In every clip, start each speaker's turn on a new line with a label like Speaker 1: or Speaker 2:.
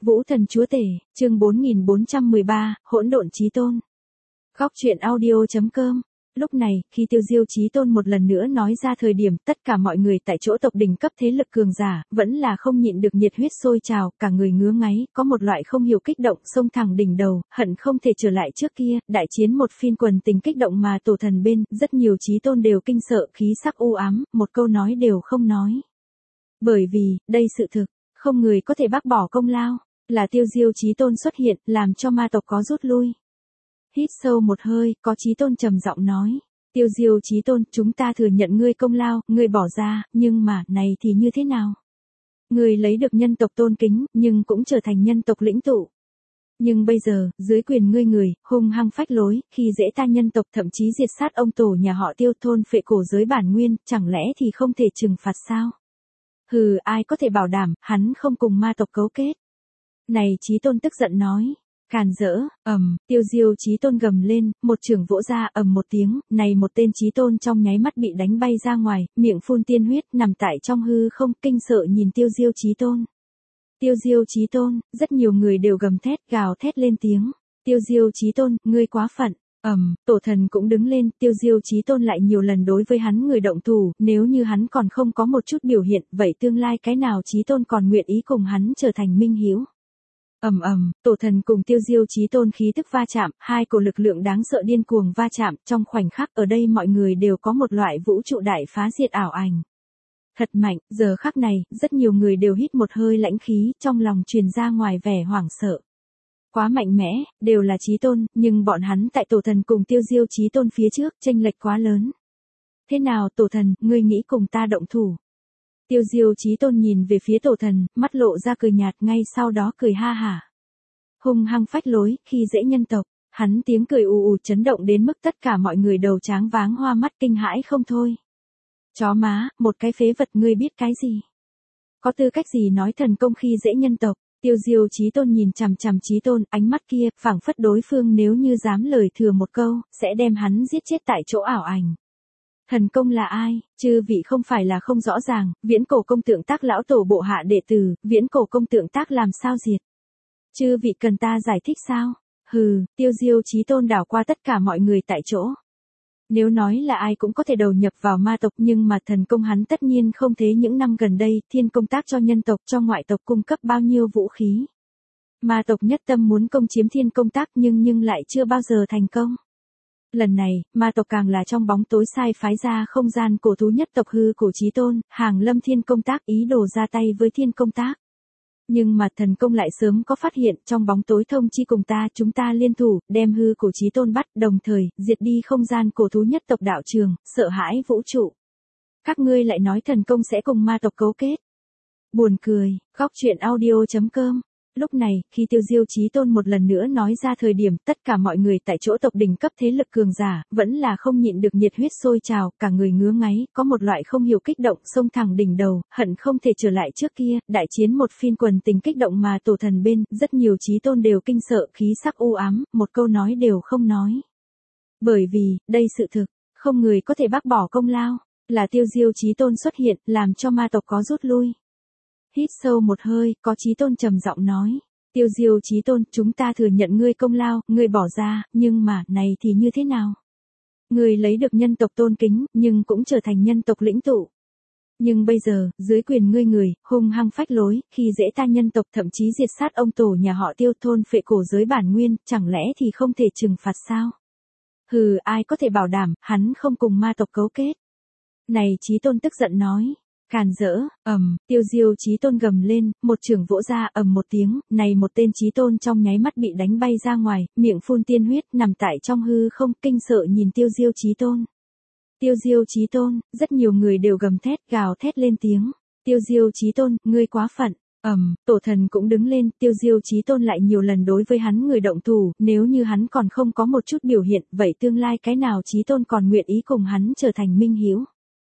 Speaker 1: Vũ Thần Chúa Tể, chương 4413, Hỗn độn chí tôn. Góc truyện audio.com. Lúc này, khi Tiêu Diêu Chí Tôn một lần nữa nói ra thời điểm tất cả mọi người tại chỗ tộc đỉnh cấp thế lực cường giả, vẫn là không nhịn được nhiệt huyết sôi trào, cả người ngứa ngáy, có một loại không hiểu kích động xông thẳng đỉnh đầu, hận không thể trở lại trước kia, đại chiến một phiên quần tình kích động mà tổ thần bên, rất nhiều chí tôn đều kinh sợ, khí sắc u ám, một câu nói đều không nói. Bởi vì, đây sự thực, không người có thể bác bỏ công lao, là Tiêu Diêu Chí Tôn xuất hiện, làm cho ma tộc có rút lui. Hít sâu một hơi, có Chí Tôn trầm giọng nói, Tiêu Diêu Chí Tôn, chúng ta thừa nhận ngươi công lao, ngươi bỏ ra, nhưng mà, này thì như thế nào? Ngươi lấy được nhân tộc tôn kính, nhưng cũng trở thành nhân tộc lĩnh tụ. Nhưng bây giờ, dưới quyền ngươi người, hung hăng phách lối, khi dễ ta nhân tộc thậm chí diệt sát ông tổ nhà họ Tiêu thôn phệ cổ giới bản nguyên, chẳng lẽ thì không thể trừng phạt sao? Hừ, ai có thể bảo đảm, hắn không cùng ma tộc cấu kết. Này Chí Tôn tức giận nói. Càn rỡ, Tiêu Diêu Chí Tôn gầm lên, một chưởng vỗ ra một tiếng, này một tên Chí Tôn trong nháy mắt bị đánh bay ra ngoài, miệng phun tiên huyết, nằm tại trong hư không, kinh sợ nhìn Tiêu Diêu Chí Tôn. Tiêu Diêu Chí Tôn, rất nhiều người đều gầm thét, gào thét lên tiếng. Tiêu Diêu Chí Tôn, ngươi quá phận. Tổ thần cũng đứng lên, Tiêu Diêu Chí Tôn lại nhiều lần đối với hắn người động thủ, nếu như hắn còn không có một chút biểu hiện, vậy tương lai cái nào Chí Tôn còn nguyện ý cùng hắn trở thành minh hữu. Tổ thần cùng Tiêu Diêu Chí Tôn khí tức va chạm, hai cổ lực lượng đáng sợ điên cuồng va chạm, trong khoảnh khắc ở đây mọi người đều có một loại vũ trụ đại phá diệt ảo ảnh. Thật mạnh, giờ khắc này, rất nhiều người đều hít một hơi lãnh khí, trong lòng truyền ra ngoài vẻ hoảng sợ. Quá mạnh mẽ, đều là Chí Tôn, nhưng bọn hắn tại tổ thần cùng Tiêu Diêu Chí Tôn phía trước, chênh lệch quá lớn. Thế nào tổ thần, ngươi nghĩ cùng ta động thủ? Tiêu Diêu Chí Tôn nhìn về phía tổ thần, mắt lộ ra cười nhạt, ngay sau đó cười ha hả. Hung hăng phách lối, khi dễ nhân tộc, hắn tiếng cười ù ù chấn động đến mức tất cả mọi người đầu tráng váng hoa mắt kinh hãi không thôi. Chó má, một cái phế vật, ngươi biết cái gì? Có tư cách gì nói thần công khi dễ nhân tộc? Tiêu Diêu Chí Tôn nhìn chằm chằm Chí Tôn, ánh mắt kia, phảng phất đối phương nếu như dám lời thừa một câu, sẽ đem hắn giết chết tại chỗ ảo ảnh. Thần công là ai? Chư vị không phải là không rõ ràng, viễn cổ công tượng tác lão tổ bộ hạ đệ tử, viễn cổ công tượng tác làm sao diệt? Chư vị cần ta giải thích sao? Hừ, Tiêu Diêu Chí Tôn đảo qua tất cả mọi người tại chỗ. Nếu nói là ai cũng có thể đầu nhập vào ma tộc, nhưng mà thần công hắn tất nhiên không thế. Những năm gần đây, thiên công tác cho nhân tộc, cho ngoại tộc cung cấp bao nhiêu vũ khí. Ma tộc nhất tâm muốn công chiếm thiên công tác nhưng lại chưa bao giờ thành công. Lần này, ma tộc càng là trong bóng tối sai phái ra không gian cổ thú nhất tộc hư cổ Chí Tôn, hàng lâm thiên công tác, ý đồ ra tay với thiên công tác. Nhưng mà thần công lại sớm có phát hiện, trong bóng tối thông chi cùng ta, chúng ta liên thủ, đem hư cổ Chí Tôn bắt, đồng thời, diệt đi không gian cổ thú nhất tộc đạo trường, sợ hãi vũ trụ. Các ngươi lại nói thần công sẽ cùng ma tộc cấu kết. Buồn cười, góc truyện audio.com. Lúc này, khi Tiêu Diêu Chí Tôn một lần nữa nói ra thời điểm tất cả mọi người tại chỗ tộc đỉnh cấp thế lực cường giả, vẫn là không nhịn được nhiệt huyết sôi trào, cả người ngứa ngáy, có một loại không hiểu kích động xông thẳng đỉnh đầu, hận không thể trở lại trước kia, đại chiến một phiên quần tình kích động mà tổ thần bên, rất nhiều Chí Tôn đều kinh sợ, khí sắc u ám, một câu nói đều không nói. Bởi vì, đây sự thực, không người có thể bác bỏ công lao, là Tiêu Diêu Chí Tôn xuất hiện, làm cho ma tộc có rút lui. Hít sâu một hơi, có Chí Tôn trầm giọng nói, Tiêu Diêu Chí Tôn, chúng ta thừa nhận ngươi công lao, ngươi bỏ ra, nhưng mà, này thì như thế nào? Ngươi lấy được nhân tộc tôn kính, nhưng cũng trở thành nhân tộc lĩnh tụ. Nhưng bây giờ, dưới quyền ngươi người, hung hăng phách lối, khi dễ ta nhân tộc thậm chí diệt sát ông tổ nhà họ Tiêu thôn phệ cổ giới bản nguyên, chẳng lẽ thì không thể trừng phạt sao? Hừ, ai có thể bảo đảm, hắn không cùng ma tộc cấu kết. Này Chí Tôn tức giận nói. Càn rỡ, Tiêu Diêu Chí Tôn gầm lên, một chưởng vỗ ra một tiếng, này một tên Chí Tôn trong nháy mắt bị đánh bay ra ngoài, miệng phun tiên huyết, nằm tại trong hư không, kinh sợ nhìn Tiêu Diêu Chí Tôn. Tiêu Diêu Chí Tôn, rất nhiều người đều gầm thét, gào thét lên tiếng. Tiêu Diêu Chí Tôn, ngươi quá phận. Tổ thần cũng đứng lên, Tiêu Diêu Chí Tôn lại nhiều lần đối với hắn người động thủ, nếu như hắn còn không có một chút biểu hiện, vậy tương lai cái nào Chí Tôn còn nguyện ý cùng hắn trở thành minh hữu.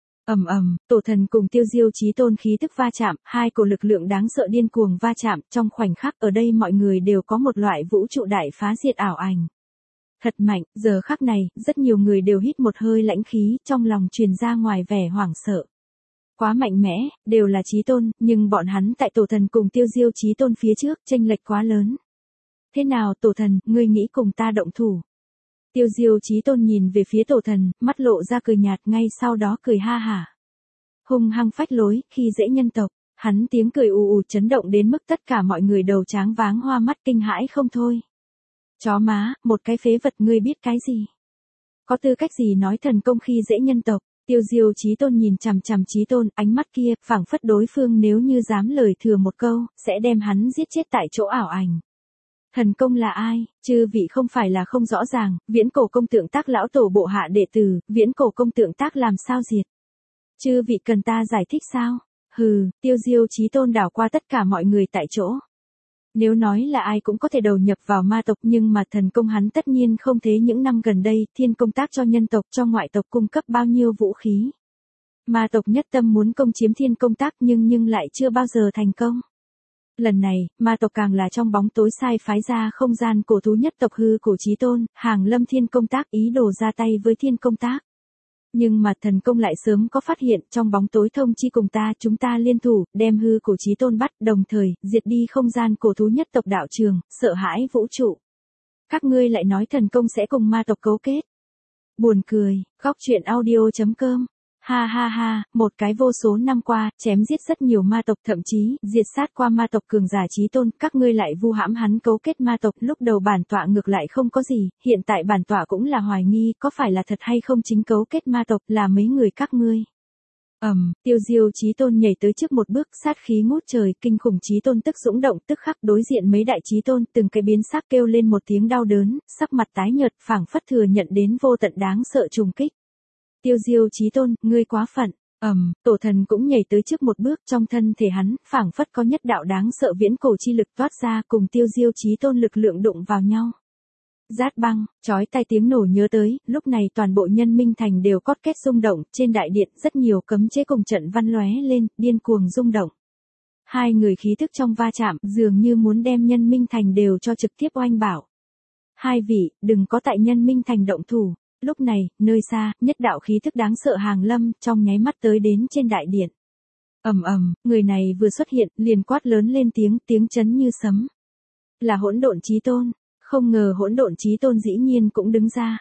Speaker 1: Tổ thần cùng Tiêu Diêu Chí Tôn khí tức va chạm, hai cổ lực lượng đáng sợ điên cuồng va chạm, trong khoảnh khắc ở đây mọi người đều có một loại vũ trụ đại phá diệt ảo ảnh. Thật mạnh, giờ khắc này, rất nhiều người đều hít một hơi lãnh khí, trong lòng truyền ra ngoài vẻ hoảng sợ. Quá mạnh mẽ, đều là chí tôn, nhưng bọn hắn tại tổ thần cùng tiêu diêu chí tôn phía trước, chênh lệch quá lớn. Thế nào tổ thần, ngươi nghĩ cùng ta động thủ? Tiêu diêu chí tôn nhìn về phía tổ thần, mắt lộ ra cười nhạt, ngay sau đó cười ha hả. Hung hăng phách lối, khi dễ nhân tộc, hắn tiếng cười ù ù chấn động đến mức tất cả mọi người đầu tráng váng hoa mắt kinh hãi không thôi. Chó má, một cái phế vật, ngươi biết cái gì? Có tư cách gì nói thần công khi dễ nhân tộc? Tiêu diêu chí tôn nhìn chằm chằm chí tôn, ánh mắt kia, phảng phất đối phương nếu như dám lời thừa một câu, sẽ đem hắn giết chết tại chỗ ảo ảnh. Thần công là ai? Chư vị không phải là không rõ ràng, viễn cổ công tượng tác lão tổ bộ hạ đệ tử, viễn cổ công tượng tác làm sao diệt? Chư vị cần ta giải thích sao? Hừ, tiêu diêu chí tôn đảo qua tất cả mọi người tại chỗ. Nếu nói là ai cũng có thể đầu nhập vào ma tộc, nhưng mà thần công hắn tất nhiên không thế. Những năm gần đây, thiên công tác cho nhân tộc, cho ngoại tộc cung cấp bao nhiêu vũ khí. Ma tộc nhất tâm muốn công chiếm thiên công tác nhưng lại chưa bao giờ thành công. Lần này, ma tộc càng là trong bóng tối sai phái ra không gian cổ thú nhất tộc hư cổ chí tôn, hàng lâm thiên công tác, ý đồ ra tay với thiên công tác. Nhưng mà thần công lại sớm có phát hiện, trong bóng tối thông chi cùng ta, chúng ta liên thủ, đem hư cổ chí tôn bắt, đồng thời, diệt đi không gian cổ thú nhất tộc đạo trường, sợ hãi vũ trụ. Các ngươi lại nói thần công sẽ cùng ma tộc cấu kết. Buồn cười, góc truyện audio.com. Ha ha ha, một cái vô số năm qua, chém giết rất nhiều ma tộc, thậm chí, diệt sát qua ma tộc cường giả chí tôn, các ngươi lại vu hãm hắn cấu kết ma tộc. Lúc đầu bản tọa ngược lại không có gì, hiện tại bản tọa cũng là hoài nghi, có phải là thật hay không chính cấu kết ma tộc, là mấy người các ngươi. Tiêu diêu chí tôn nhảy tới trước một bước, sát khí ngút trời, kinh khủng chí tôn tức dũng động, tức khắc đối diện mấy đại chí tôn, từng cái biến sắc kêu lên một tiếng đau đớn, sắc mặt tái nhợt, phảng phất thừa nhận đến vô tận đáng sợ trùng kích. Tiêu diêu chí tôn, ngươi quá phận. Tổ thần cũng nhảy tới trước một bước, trong thân thể hắn, phảng phất có nhất đạo đáng sợ viễn cổ chi lực toát ra, cùng tiêu diêu chí tôn lực lượng đụng vào nhau. Rát băng, chói tai tiếng nổ nhớ tới, lúc này toàn bộ Nhân Minh Thành đều cót két rung động, trên đại điện rất nhiều cấm chế cùng trận văn lóe lên, điên cuồng rung động. Hai người khí thức trong va chạm, dường như muốn đem Nhân Minh Thành đều cho trực tiếp oanh bảo. Hai vị, đừng có tại Nhân Minh Thành động thủ. Lúc này, nơi xa, nhất đạo khí thức đáng sợ hàng lâm, trong nháy mắt tới đến trên đại điện. Người này vừa xuất hiện, liền quát lớn lên tiếng chấn như sấm. Là hỗn độn chí tôn, không ngờ hỗn độn chí tôn dĩ nhiên cũng đứng ra.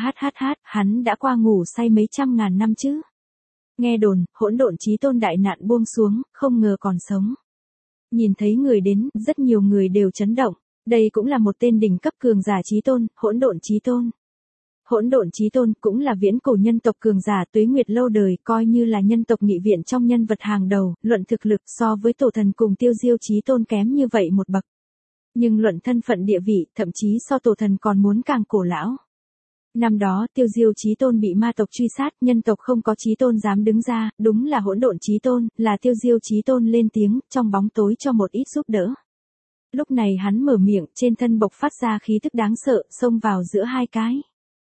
Speaker 1: Hắn đã qua ngủ say mấy trăm ngàn năm chứ. Nghe đồn, hỗn độn chí tôn đại nạn buông xuống, không ngờ còn sống. Nhìn thấy người đến, rất nhiều người đều chấn động. Đây cũng là một tên đỉnh cấp cường giả chí tôn, hỗn độn chí tôn. Hỗn độn chí tôn cũng là viễn cổ nhân tộc cường giả tuế nguyệt lâu đời, coi như là nhân tộc nghị viện trong nhân vật hàng đầu, luận thực lực so với tổ thần cùng tiêu diêu chí tôn kém như vậy một bậc. Nhưng luận thân phận địa vị, thậm chí so tổ thần còn muốn càng cổ lão. Năm đó, tiêu diêu chí tôn bị ma tộc truy sát, nhân tộc không có chí tôn dám đứng ra, đúng là hỗn độn chí tôn, là tiêu diêu chí tôn lên tiếng, trong bóng tối cho một ít giúp đỡ. Lúc này hắn mở miệng, trên thân bộc phát ra khí tức đáng sợ, xông vào giữa hai cái.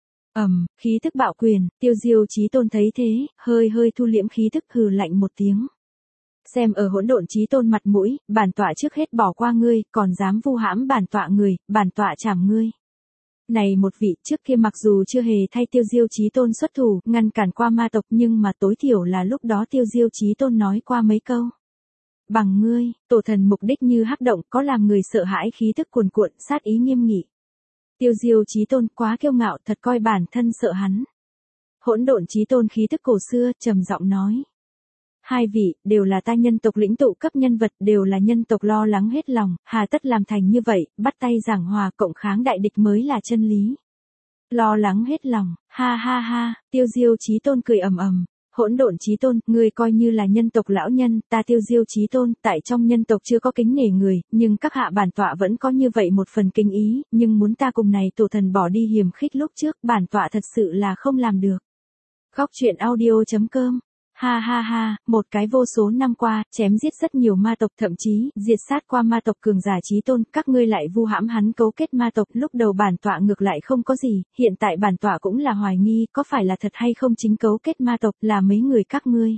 Speaker 1: Khí tức bạo quyền, tiêu diêu chí tôn thấy thế, hơi thu liễm khí tức, hừ lạnh một tiếng. Xem ở hỗn độn chí tôn mặt mũi, bản tọa trước hết bỏ qua ngươi, còn dám vu hãm bản tọa người, bản tọa chảm ngươi. Này một vị, trước kia mặc dù chưa hề thay tiêu diêu chí tôn xuất thủ, ngăn cản qua ma tộc, nhưng mà tối thiểu là lúc đó tiêu diêu chí tôn nói qua mấy câu. Bằng ngươi, tổ thần mục đích như hắc động, có làm người sợ hãi, khí tức cuồn cuộn, sát ý nghiêm nghị. Tiêu diêu chí tôn quá kiêu ngạo, thật coi bản thân sợ hắn. Hỗn độn chí tôn khí tức cổ xưa, trầm giọng nói. Hai vị, đều là ta nhân tộc lĩnh tụ cấp nhân vật, đều là nhân tộc lo lắng hết lòng, hà tất làm thành như vậy, bắt tay giảng hòa cộng kháng đại địch mới là chân lý. Lo lắng hết lòng, ha, tiêu diêu chí tôn cười ầm. Hỗn độn chí tôn, ngươi coi như là nhân tộc lão nhân, ta tiêu diêu chí tôn, tại trong nhân tộc chưa có kính nể người, nhưng các hạ bản tọa vẫn có như vậy một phần kính ý, nhưng muốn ta cùng này tổ thần bỏ đi hiềm khích lúc trước, bản tọa thật sự là không làm được. Góc truyện audio.com. Ha, một cái vô số năm qua, chém giết rất nhiều ma tộc, thậm chí, diệt sát qua ma tộc cường giả chí tôn, các ngươi lại vu hãm hắn cấu kết ma tộc. Lúc đầu bản tọa ngược lại không có gì, hiện tại bản tọa cũng là hoài nghi, có phải là thật hay không chính cấu kết ma tộc, là mấy người các ngươi.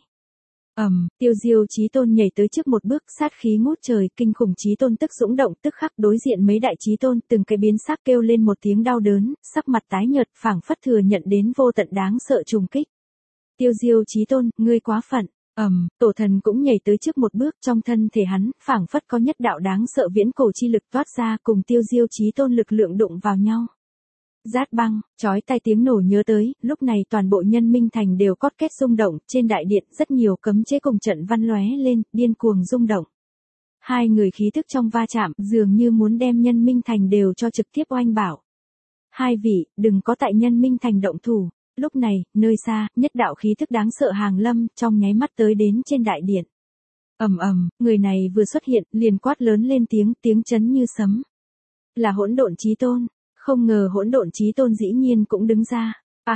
Speaker 1: Tiêu diêu chí tôn nhảy tới trước một bước, sát khí ngút trời, kinh khủng chí tôn tức dũng động, tức khắc đối diện mấy đại chí tôn, từng cái biến sắc kêu lên một tiếng đau đớn, sắc mặt tái nhợt, phảng phất thừa nhận đến vô tận đáng sợ trùng kích. Tiêu diêu chí tôn, ngươi quá phận. Tổ thần cũng nhảy tới trước một bước, trong thân thể hắn, phảng phất có nhất đạo đáng sợ viễn cổ chi lực toát ra, cùng Tiêu Diêu Chí Tôn lực lượng đụng vào nhau. Rát băng, chói tai tiếng nổ nhớ tới, lúc này toàn bộ Nhân Minh Thành đều cót két rung động, trên đại điện rất nhiều cấm chế cùng trận văn lóe lên, điên cuồng rung động. Hai người khí tức trong va chạm, dường như muốn đem Nhân Minh Thành đều cho trực tiếp oanh bảo. Hai vị, đừng có tại Nhân Minh Thành động thủ. Lúc này, nơi xa, nhất đạo khí tức đáng sợ hàng lâm, trong nháy mắt tới đến trên đại điện. Người này vừa xuất hiện, liền quát lớn lên tiếng chấn như sấm. Là Hỗn Độn Chí Tôn. Không ngờ Hỗn Độn Chí Tôn dĩ nhiên cũng đứng ra.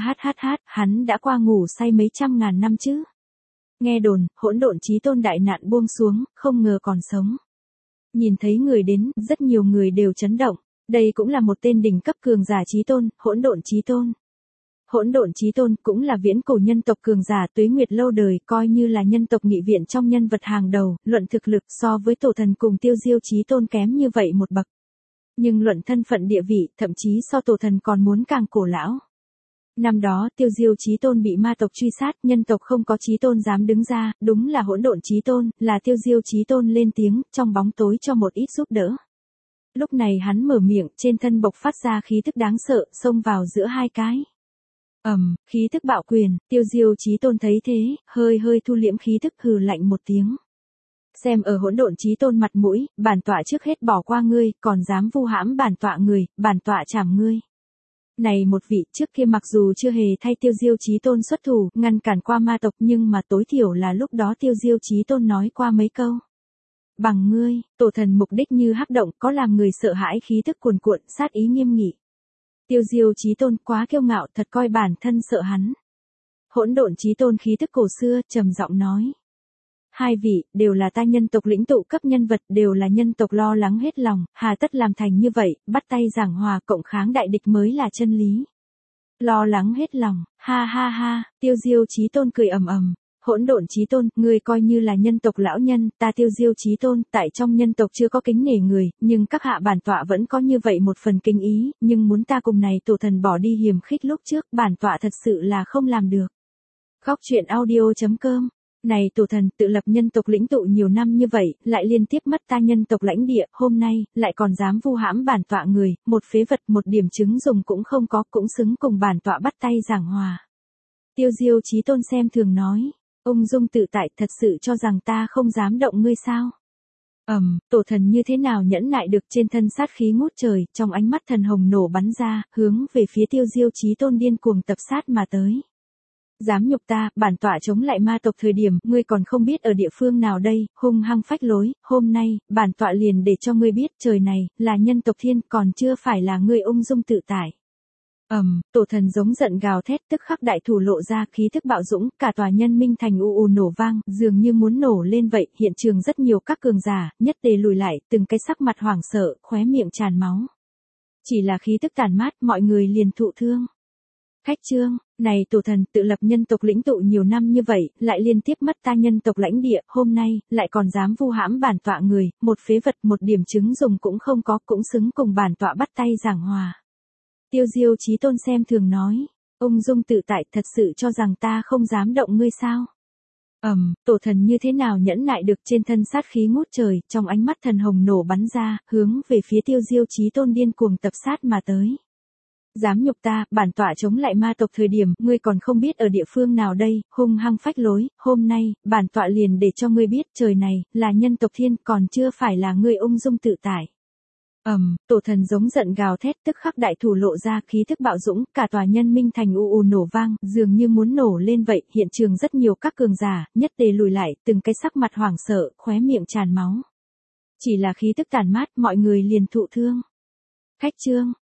Speaker 1: Hắn đã qua ngủ say mấy trăm ngàn năm chứ. Nghe đồn, Hỗn Độn Chí Tôn đại nạn buông xuống, không ngờ còn sống. Nhìn thấy người đến, rất nhiều người đều chấn động. Đây cũng là một tên đỉnh cấp cường giả Chí Tôn, Hỗn Độn Chí Tôn. Hỗn Độn Chí Tôn cũng là viễn cổ nhân tộc cường giả tuế nguyệt lâu đời, coi như là nhân tộc nghị viện trong nhân vật hàng đầu, luận thực lực so với tổ thần cùng Tiêu Diêu Chí Tôn kém như vậy một bậc. Nhưng luận thân phận địa vị, thậm chí so tổ thần còn muốn càng cổ lão. Năm đó, Tiêu Diêu Chí Tôn bị ma tộc truy sát, nhân tộc không có Chí Tôn dám đứng ra, đúng là Hỗn Độn Chí Tôn, là Tiêu Diêu Chí Tôn lên tiếng, trong bóng tối cho một ít giúp đỡ. Lúc này hắn mở miệng, trên thân bộc phát ra khí tức đáng sợ, xông vào giữa hai cái. Khí tức bạo quyền, Tiêu Diêu Chí Tôn thấy thế, hơi thu liễm khí tức, hừ lạnh một tiếng. Xem ở Hỗn Độn Chí Tôn mặt mũi, bản tọa trước hết bỏ qua ngươi, còn dám vu hãm bản tọa người, bản tọa trảm ngươi. Này một vị, trước kia mặc dù chưa hề thay Tiêu Diêu Chí Tôn xuất thủ, ngăn cản qua ma tộc, nhưng mà tối thiểu là lúc đó Tiêu Diêu Chí Tôn nói qua mấy câu. Bằng ngươi, tổ thần mục đích như hắc động, có làm người sợ hãi, khí tức cuồn cuộn, sát ý nghiêm nghị. Tiêu Diêu Chí Tôn quá kiêu ngạo, thật coi bản thân sợ hắn. Hỗn Độn Chí Tôn khí tức cổ xưa, trầm giọng nói. Hai vị, đều là ta nhân tộc lĩnh tụ cấp nhân vật, đều là nhân tộc lo lắng hết lòng, hà tất làm thành như vậy, bắt tay giảng hòa, cộng kháng đại địch mới là chân lý. Lo lắng hết lòng, ha, Tiêu Diêu Chí Tôn cười ầm. Hỗn Độn Chí Tôn, ngươi coi như là nhân tộc lão nhân, ta Tiêu Diêu Chí Tôn, tại trong nhân tộc chưa có kính nể người, nhưng các hạ bản tọa vẫn có như vậy một phần kính ý, nhưng muốn ta cùng này tổ thần bỏ đi hiềm khích lúc trước, bản tọa thật sự là không làm được. Khóc chuyện audio.com. Này tổ thần, tự lập nhân tộc lĩnh tụ nhiều năm như vậy, lại liên tiếp mất ta nhân tộc lãnh địa, hôm nay, lại còn dám vu hãm bản tọa người, một phế vật, một điểm chứng dùng cũng không có, cũng xứng cùng bản tọa bắt tay giảng hòa. Tiêu Diêu Chí Tôn xem thường nói. Ung dung tự tại, thật sự cho rằng ta không dám động ngươi sao? Tổ thần như thế nào nhẫn nại được, trên thân sát khí ngút trời, trong ánh mắt thần hồng nổ bắn ra, hướng về phía Tiêu Diêu Chí Tôn điên cuồng tập sát mà tới. Dám nhục ta, bản tọa chống lại ma tộc thời điểm, ngươi còn không biết ở địa phương nào đây, hung hăng phách lối, hôm nay, bản tọa liền để cho ngươi biết, trời này, là nhân tộc thiên, còn chưa phải là ngươi ung dung tự tại. Tổ thần giống giận gào thét, tức khắc đại thủ lộ ra, khí thức bạo dũng, cả tòa Nhân Minh Thành ù nổ vang, dường như muốn nổ lên vậy, hiện trường rất nhiều các cường giả, nhất tề lùi lại, từng cái sắc mặt hoảng sợ, khóe miệng tràn máu. Chỉ là khí tức tàn mát, mọi người liền thụ thương. Khách trương, này tổ thần, tự lập nhân tộc lĩnh tụ nhiều năm như vậy, lại liên tiếp mất ta nhân tộc lãnh địa, hôm nay, lại còn dám vu hãm bản tọa người, một phế vật, một điểm chứng dùng cũng không có, cũng xứng cùng bản tọa bắt tay giảng hòa. Tiêu Diêu Chí Tôn xem thường nói, ung dung tự tại, thật sự cho rằng ta không dám động ngươi sao? Tổ thần như thế nào nhẫn nại được, trên thân sát khí ngút trời, trong ánh mắt thần hồng nổ bắn ra, hướng về phía Tiêu Diêu Chí Tôn điên cuồng tập sát mà tới. Dám nhục ta, bản tọa chống lại ma tộc thời điểm, ngươi còn không biết ở địa phương nào đây, hung hăng phách lối, hôm nay, bản tọa liền để cho ngươi biết, trời này, là nhân tộc thiên, còn chưa phải là ngươi ung dung tự tại. Tổ thần giống giận gào thét, tức khắc đại thủ lộ ra, khí thức bạo dũng, cả tòa Nhân Minh Thành ù nổ vang, dường như muốn nổ lên vậy, hiện trường rất nhiều các cường giả, nhất tề lùi lại, từng cái sắc mặt hoảng sợ, khóe miệng tràn máu. Chỉ là khí tức tàn mát, mọi người liền thụ thương. Khách trương,